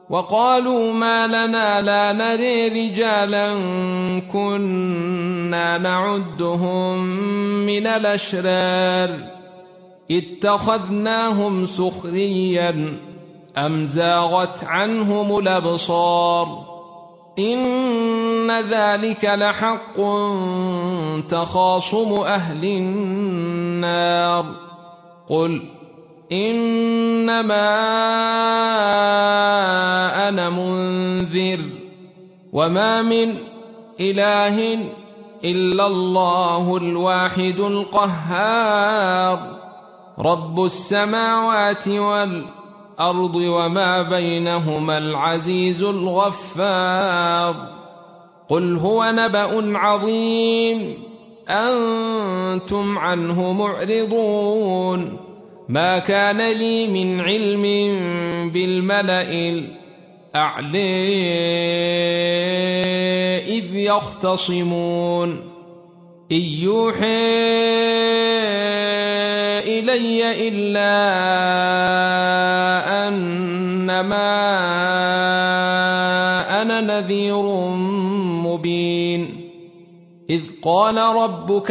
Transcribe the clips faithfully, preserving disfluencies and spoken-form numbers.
وقالوا ما لنا لا نري رجالا كنا نعدهم من الأشرار اتخذناهم سخريا أم زاغت عنهم الأبصار إن ذلك لحق تخاصم أهل النار قل إنما أنا منذر وما من إله إلا الله الواحد القهار رب السماوات والأرض وما بينهما العزيز الغفار قل هو نبأ عظيم أنتم عنه معرضون ما كان لي من علم بالملأ الأعلى إذ يختصمون إن يوحي إلي إلا أنما أنا نذير مبين إذ قال ربك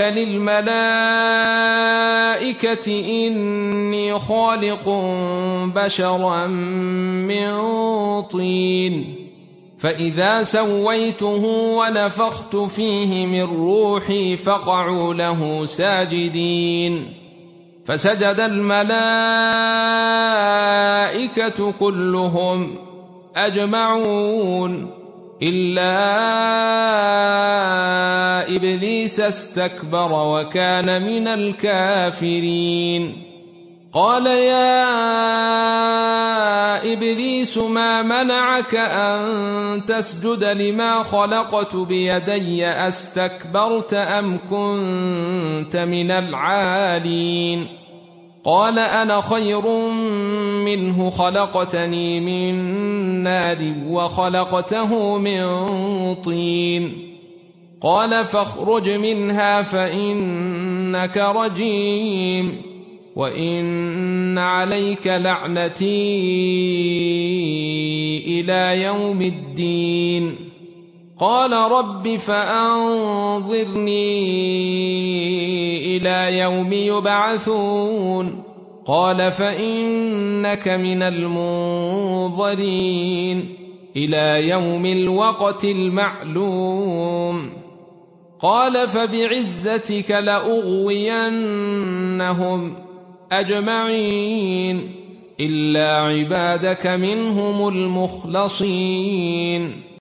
للملائكة إني خالق بشرا من طين فإذا سويته ونفخت فيه من روحي فقعوا له ساجدين فسجد الملائكة كلهم أجمعون إلا إبليس استكبر وكان من الكافرين قال يا إبليس ما منعك أن تسجد لما خلقت بيدي أستكبرت أم كنت من العالين قال أنا خير منه خلقتني من نار وخلقته من طين قال فاخرج منها فإنك رجيم وإن عليك لعنتي إلى يوم الدين قال رب فأنظرني إلى يوم يبعثون قال فإنك من المنظرين إلى يوم الوقت المعلوم قال فبعزتك لأغوينهم أجمعين إلا عبادك منهم المخلصين